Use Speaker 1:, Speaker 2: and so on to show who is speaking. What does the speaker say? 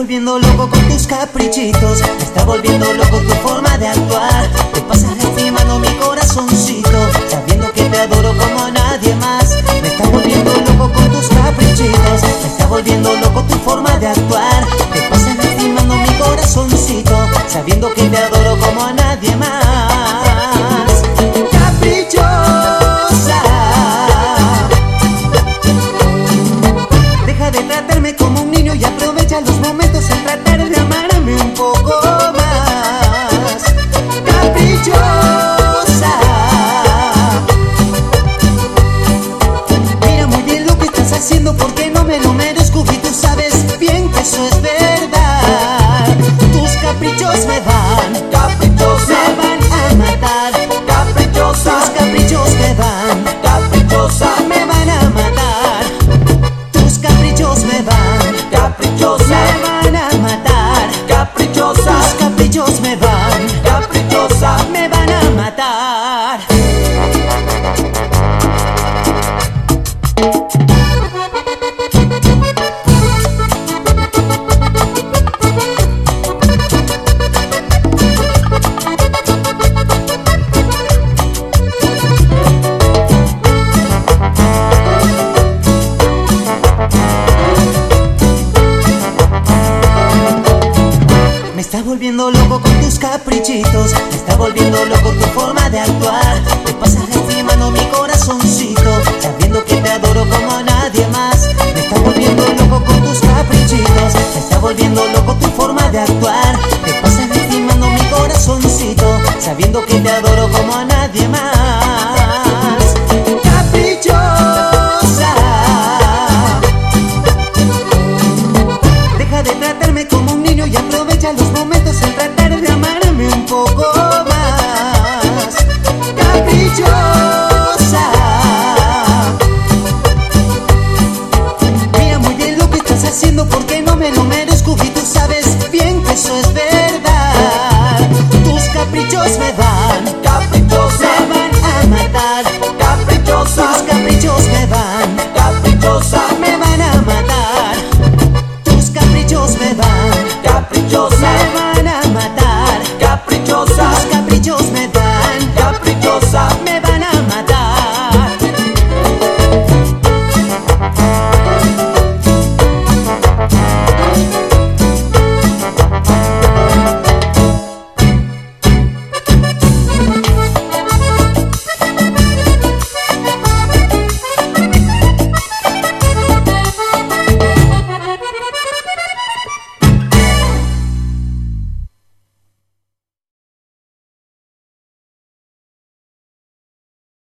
Speaker 1: volviendo loco con tus caprichitos, me está volviendo loco tu forma de actuar. Te pasas lastimando mi corazoncito, sabiendo que te adoro como a nadie más. Me está volviendo loco con tus caprichitos, me está volviendo loco tu forma de actuar. Te pasas lastimando mi corazoncito, sabiendo que te adoro como a nadie más.